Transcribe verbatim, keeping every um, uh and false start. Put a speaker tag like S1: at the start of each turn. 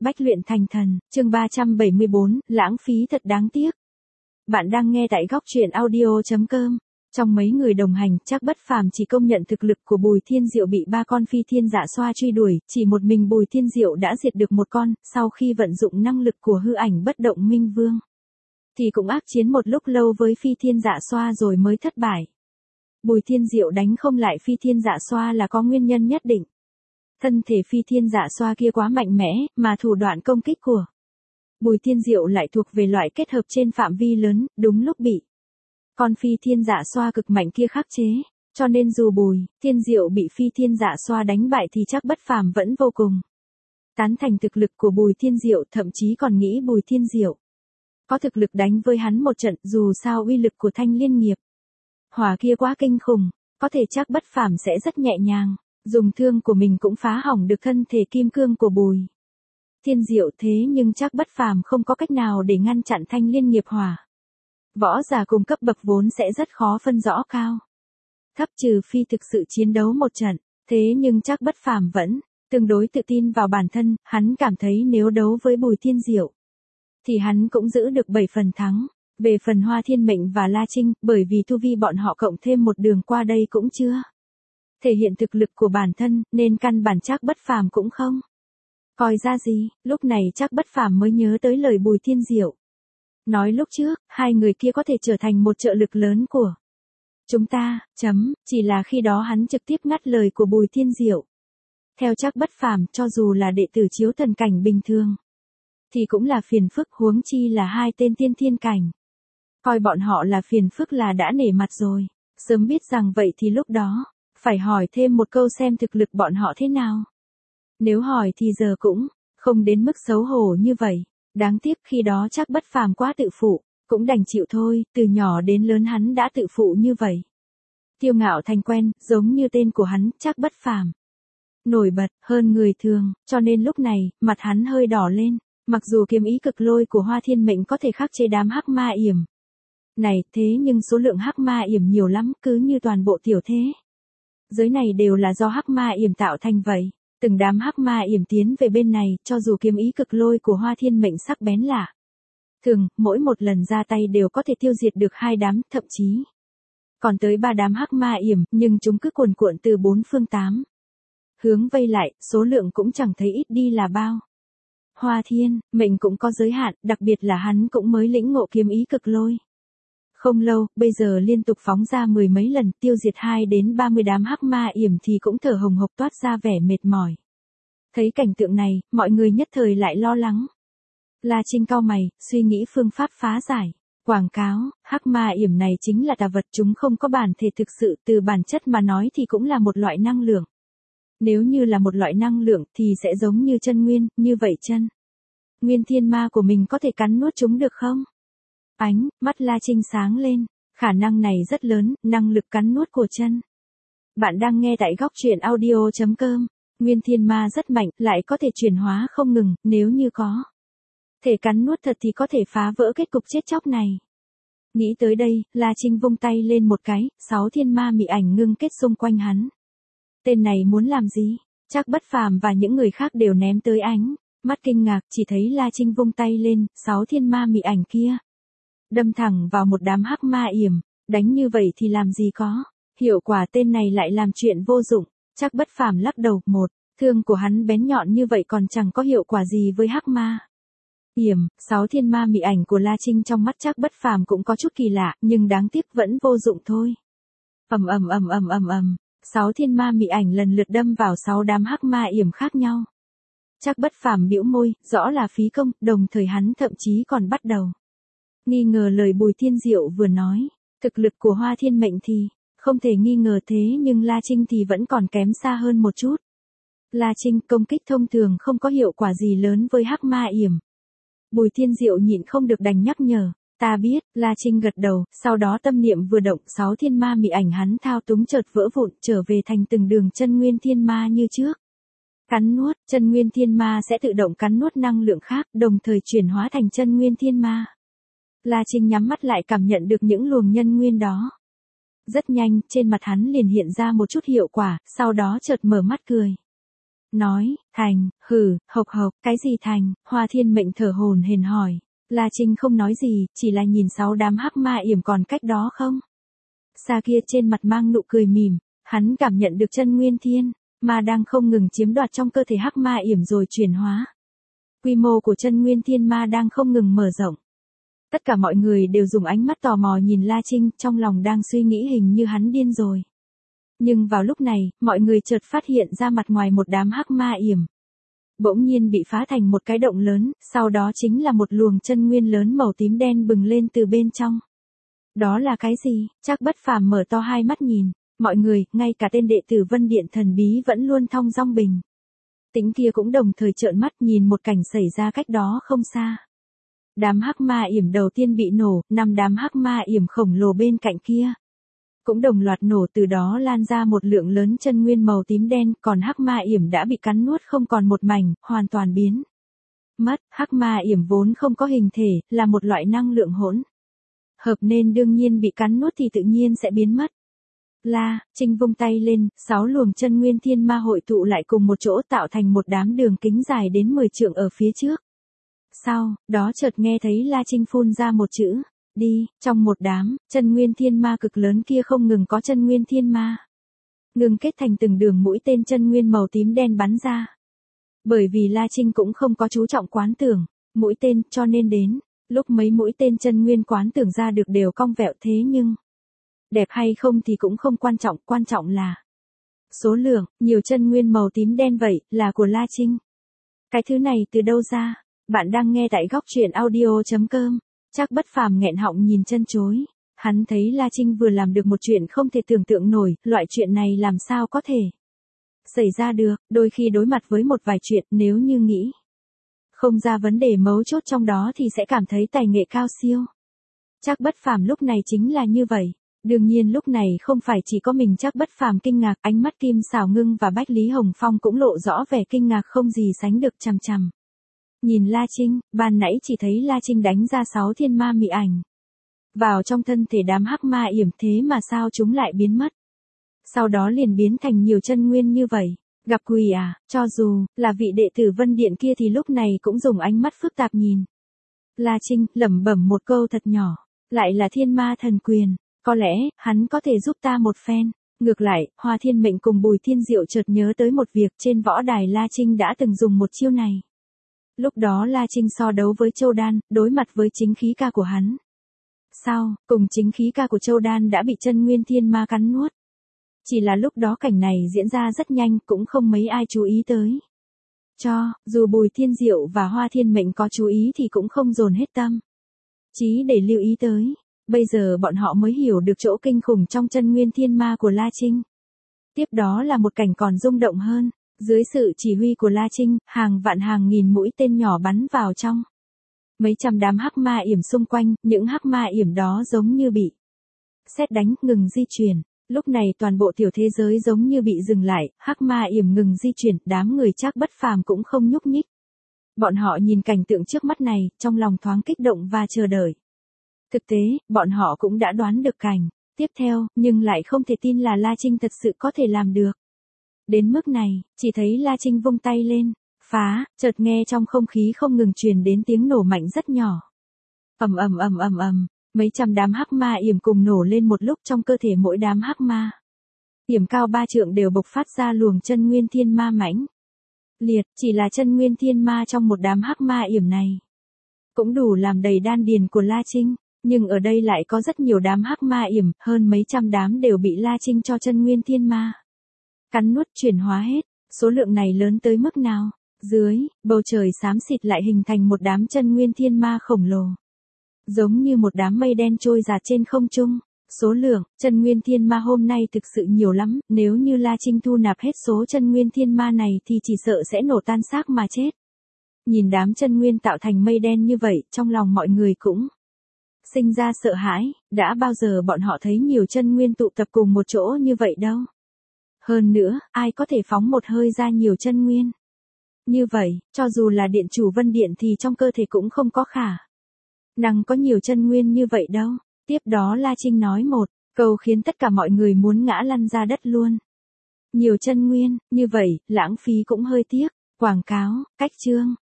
S1: Bách luyện thành thần, chương ba trăm bảy mươi bốn, lãng phí thật đáng tiếc. Bạn đang nghe tại góc truyện audio chấm com. Trong mấy người đồng hành, Trác Bất Phàm chỉ công nhận thực lực của Bùi Thiên Diệu bị ba con phi thiên dạ xoa truy đuổi, chỉ một mình Bùi Thiên Diệu đã diệt được một con, sau khi vận dụng năng lực của hư ảnh bất động minh vương. Thì cũng ác chiến một lúc lâu với phi thiên dạ xoa rồi mới thất bại. Bùi Thiên Diệu đánh không lại phi thiên dạ xoa là có nguyên nhân nhất định. Thân thể phi thiên dạ xoa kia quá mạnh mẽ, mà thủ đoạn công kích của Bùi Thiên Diệu lại thuộc về loại kết hợp trên phạm vi lớn, đúng lúc bị con phi thiên dạ xoa cực mạnh kia khắc chế, cho nên dù Bùi Thiên Diệu bị phi thiên dạ xoa đánh bại thì Trác Bất Phàm vẫn vô cùng tán thành thực lực của Bùi Thiên Diệu, thậm chí còn nghĩ Bùi Thiên Diệu có thực lực đánh với hắn một trận, dù sao uy lực của Thanh Liên Nghiệp Hỏa kia quá kinh khủng, có thể Trác Bất Phàm sẽ rất nhẹ nhàng dùng thương của mình cũng phá hỏng được thân thể kim cương của Bùi Thiên Diệu, thế nhưng Trác Bất Phàm không có cách nào để ngăn chặn Thanh Liên Nghiệp Hỏa. Võ giả cùng cấp bậc vốn sẽ rất khó phân rõ cao thấp, trừ phi thực sự chiến đấu một trận, thế nhưng Trác Bất Phàm vẫn tương đối tự tin vào bản thân, hắn cảm thấy nếu đấu với Bùi Thiên Diệu thì hắn cũng giữ được bảy phần thắng. Về phần Hoa Thiên Mệnh và La Trinh, bởi vì tu vi bọn họ cộng thêm một đường qua đây cũng chưa thể hiện thực lực của bản thân, nên căn bản Trác Bất Phàm cũng không coi ra gì. Lúc này Trác Bất Phàm mới nhớ tới lời Bùi Thiên Diệu nói lúc trước, hai người kia có thể trở thành một trợ lực lớn của chúng ta, chấm, chỉ là khi đó hắn trực tiếp ngắt lời của Bùi Thiên Diệu. Theo Trác Bất Phàm, cho dù là đệ tử chiếu thần cảnh bình thường thì cũng là phiền phức, huống chi là hai tên tiên thiên cảnh. Coi bọn họ là phiền phức là đã nể mặt rồi, sớm biết rằng vậy thì lúc đó phải hỏi thêm một câu xem thực lực bọn họ thế nào. Nếu hỏi thì giờ cũng không đến mức xấu hổ như vậy. Đáng tiếc khi đó Trác Bất Phàm quá tự phụ, cũng đành chịu thôi, từ nhỏ đến lớn hắn đã tự phụ như vậy. Kiêu ngạo thành quen, giống như tên của hắn, Trác Bất Phàm. Nổi bật hơn người thường, cho nên lúc này, mặt hắn hơi đỏ lên, mặc dù kiếm ý cực lôi của Hoa Thiên Mệnh có thể khắc chế đám hắc ma yểm này, thế nhưng số lượng hắc ma yểm nhiều lắm, cứ như toàn bộ tiểu thế giới này đều là do hắc ma yểm tạo thành vậy. Từng đám hắc ma yểm tiến về bên này, cho dù kiếm ý cực lôi của Hoa Thiên Mệnh sắc bén lạ thường, mỗi một lần ra tay đều có thể tiêu diệt được hai đám, thậm chí còn tới ba đám hắc ma yểm, nhưng chúng cứ cuồn cuộn từ bốn phương tám hướng vây lại, số lượng cũng chẳng thấy ít đi là bao. Hoa Thiên Mệnh cũng có giới hạn, đặc biệt là hắn cũng mới lĩnh ngộ kiếm ý cực lôi không lâu, bây giờ liên tục phóng ra mười mấy lần, tiêu diệt hai đến ba mươi đám hắc ma yểm thì cũng thở hồng hộc, toát ra vẻ mệt mỏi. Thấy cảnh tượng này, mọi người nhất thời lại lo lắng. La Trinh cau mày, suy nghĩ phương pháp phá giải. Quảng cáo, hắc ma yểm này chính là tà vật, chúng không có bản thể thực sự, từ bản chất mà nói thì cũng là một loại năng lượng. Nếu như là một loại năng lượng thì sẽ giống như chân nguyên, như vậy chân nguyên thiên ma của mình có thể cắn nuốt chúng được không? Ánh mắt La Trinh sáng lên, khả năng này rất lớn, năng lực cắn nuốt của chân. Bạn đang nghe tại góc truyện audio chấm com. Nguyên thiên ma rất mạnh, lại có thể chuyển hóa không ngừng, nếu như có thể cắn nuốt thật thì có thể phá vỡ kết cục chết chóc này. Nghĩ tới đây, La Trinh vung tay lên một cái, sáu thiên ma mị ảnh ngưng kết xung quanh hắn. Tên này muốn làm gì? Trác Bất Phàm và những người khác đều ném tới ánh mắt kinh ngạc, chỉ thấy La Trinh vung tay lên, sáu thiên ma mị ảnh kia đâm thẳng vào một đám hắc ma yểm, đánh như vậy thì làm gì có hiệu quả, tên này lại làm chuyện vô dụng. Trác Bất Phàm lắc đầu, một thương của hắn bén nhọn như vậy còn chẳng có hiệu quả gì với hắc ma yểm. Sáu thiên ma mị ảnh của La Trinh trong mắt Trác Bất Phàm cũng có chút kỳ lạ, nhưng đáng tiếc vẫn vô dụng thôi. Ầm ầm ầm ầm ầm ầm, sáu thiên ma mị ảnh lần lượt đâm vào sáu đám hắc ma yểm khác nhau. Trác Bất Phàm bĩu môi, rõ là phí công, đồng thời hắn thậm chí còn bắt đầu nghi ngờ lời Bùi Thiên Diệu vừa nói. Thực lực của Hoa Thiên Mệnh thì không thể nghi ngờ, thế nhưng La Trinh thì vẫn còn kém xa hơn một chút. La Trinh, công kích thông thường không có hiệu quả gì lớn với hắc ma yểm. Bùi Thiên Diệu nhịn không được đành nhắc nhở. Ta biết, La Trinh gật đầu, sau đó tâm niệm vừa động, sáu thiên ma mị ảnh hắn thao túng chợt vỡ vụn, trở về thành từng đường chân nguyên thiên ma như trước. Cắn nuốt, chân nguyên thiên ma sẽ tự động cắn nuốt năng lượng khác, đồng thời chuyển hóa thành chân nguyên thiên ma. La Trinh nhắm mắt lại cảm nhận được những luồng nhân nguyên đó. Rất nhanh, trên mặt hắn liền hiện ra một chút hiệu quả, sau đó chợt mở mắt cười. nói, thành, hử, hộc hộc, cái gì thành, Hoa Thiên Mệnh thở hổn hển hỏi. La Trinh không nói gì, chỉ là nhìn sáu đám hắc ma yểm còn cách đó không. Xa kia trên mặt mang nụ cười mỉm, hắn cảm nhận được chân nguyên thiên ma đang không ngừng chiếm đoạt trong cơ thể hắc ma yểm rồi chuyển hóa. Quy mô của chân nguyên thiên ma đang không ngừng mở rộng. Tất cả mọi người đều dùng ánh mắt tò mò nhìn La Trinh, trong lòng đang suy nghĩ hình như hắn điên rồi. Nhưng vào lúc này, mọi người chợt phát hiện ra mặt ngoài một đám hắc ma yểm. Bỗng nhiên bị phá thành một cái động lớn, sau đó chính là một luồng chân nguyên lớn màu tím đen bừng lên từ bên trong. Đó là cái gì? Trác Bất Phàm mở to hai mắt nhìn, mọi người, ngay cả tên đệ tử Vân Điện thần bí vẫn luôn thong dong bình tĩnh kia cũng đồng thời trợn mắt nhìn một cảnh xảy ra cách đó không xa. Đám hắc ma yểm đầu tiên bị nổ, năm đám hắc ma yểm khổng lồ bên cạnh kia cũng đồng loạt nổ, từ đó lan ra một lượng lớn chân nguyên màu tím đen, còn hắc ma yểm đã bị cắn nuốt không còn một mảnh, hoàn toàn biến mất. Hắc ma yểm vốn không có hình thể, là một loại năng lượng hỗn hợp nên đương nhiên bị cắn nuốt thì tự nhiên sẽ biến mất. La Trinh vung tay lên, sáu luồng chân nguyên thiên ma hội tụ lại cùng một chỗ tạo thành một đám đường kính dài đến mười trượng ở phía trước. Sau đó chợt nghe thấy La Trinh phun ra một chữ, đi, trong một đám chân nguyên thiên ma cực lớn kia không ngừng có chân nguyên thiên ma ngừng kết thành từng đường mũi tên chân nguyên màu tím đen bắn ra. Bởi vì La Trinh cũng không có chú trọng quán tưởng mũi tên, cho nên đến lúc mấy mũi tên chân nguyên quán tưởng ra được đều cong vẹo, thế nhưng đẹp hay không thì cũng không quan trọng, quan trọng là số lượng, nhiều chân nguyên màu tím đen vậy, là của La Trinh. Cái thứ này từ đâu ra? Bạn đang nghe tại góc truyện audio chấm com. Trác Bất Phàm nghẹn họng nhìn chân chối. Hắn thấy La Trinh vừa làm được một chuyện không thể tưởng tượng nổi, loại chuyện này làm sao có thể xảy ra được. Đôi khi đối mặt với một vài chuyện, nếu như nghĩ không ra vấn đề mấu chốt trong đó thì sẽ cảm thấy tài nghệ cao siêu. Trác Bất Phàm lúc này chính là như vậy. Đương nhiên lúc này không phải chỉ có mình Trác Bất Phàm kinh ngạc, ánh mắt Kim Sảo Ngưng và Bách Lý Hồng Phong cũng lộ rõ vẻ kinh ngạc không gì sánh được, chằm chằm nhìn La Trinh. Ban nãy chỉ thấy La Trinh đánh ra sáu thiên ma mị ảnh vào trong thân thể đám hắc ma yểm, thế mà sao chúng lại biến mất. Sau đó liền biến thành nhiều chân nguyên như vậy. Gặp quỷ à? Cho dù là vị đệ tử Vân Điện kia thì lúc này cũng dùng ánh mắt phức tạp nhìn La Trinh, lẩm bẩm một câu thật nhỏ, lại là thiên ma thần quyền. Có lẽ, hắn có thể giúp ta một phen. Ngược lại, Hoa Thiên Mệnh cùng Bùi Thiên Diệu chợt nhớ tới một việc, trên võ đài La Trinh đã từng dùng một chiêu này. Lúc đó La Trinh so đấu với Châu Đan, đối mặt với chính khí ca của hắn. Sau, cùng chính khí ca của Châu Đan đã bị chân nguyên thiên ma cắn nuốt. Chỉ là lúc đó cảnh này diễn ra rất nhanh, cũng không mấy ai chú ý tới. Cho, dù Bùi Thiên Diệu và Hoa Thiên Mệnh có chú ý thì cũng không dồn hết tâm trí để lưu ý tới. Bây giờ bọn họ mới hiểu được chỗ kinh khủng trong chân nguyên thiên ma của La Trinh. Tiếp đó là một cảnh còn rung động hơn. Dưới sự chỉ huy của La Trinh, hàng vạn hàng nghìn mũi tên nhỏ bắn vào trong mấy trăm đám hắc ma yểm xung quanh, những hắc ma yểm đó giống như bị sét đánh, ngừng di chuyển. Lúc này toàn bộ tiểu thế giới giống như bị dừng lại, hắc ma yểm ngừng di chuyển, đám người Trác Bất Phàm cũng không nhúc nhích. Bọn họ nhìn cảnh tượng trước mắt này, trong lòng thoáng kích động và chờ đợi. Thực tế, bọn họ cũng đã đoán được cảnh tiếp theo, nhưng lại không thể tin là La Trinh thật sự có thể làm được. Đến mức này, chỉ thấy La Trinh vung tay lên, phá, chợt nghe trong không khí không ngừng truyền đến tiếng nổ mạnh rất nhỏ. Ầm ầm ầm ầm ầm, mấy trăm đám hắc ma yểm cùng nổ lên một lúc, trong cơ thể mỗi đám hắc ma yểm cao ba trượng đều bộc phát ra luồng chân nguyên thiên ma mãnh liệt, chỉ là chân nguyên thiên ma trong một đám hắc ma yểm này cũng đủ làm đầy đan điền của La Trinh. Nhưng ở đây lại có rất nhiều đám hắc ma yểm, hơn mấy trăm đám đều bị La Trinh cho chân nguyên thiên ma cắn nuốt chuyển hóa hết. Số lượng này lớn tới mức nào? Dưới bầu trời xám xịt lại hình thành một đám chân nguyên thiên ma khổng lồ, giống như một đám mây đen trôi dạt trên không trung. Số lượng chân nguyên thiên ma hôm nay thực sự nhiều lắm, nếu như La Trinh thu nạp hết số chân nguyên thiên ma này thì chỉ sợ sẽ nổ tan xác mà chết. Nhìn đám chân nguyên tạo thành mây đen như vậy, trong lòng mọi người cũng sinh ra sợ hãi. Đã bao giờ bọn họ thấy nhiều chân nguyên tụ tập cùng một chỗ như vậy đâu. Hơn nữa, ai có thể phóng một hơi ra nhiều chân nguyên như vậy, cho dù là điện chủ Vân Điện thì trong cơ thể cũng không có khả năng có nhiều chân nguyên như vậy đâu. Tiếp đó La Trinh nói một câu khiến tất cả mọi người muốn ngã lăn ra đất luôn. Nhiều chân nguyên, như vậy, lãng phí cũng hơi tiếc. Quảng cáo, cách chương.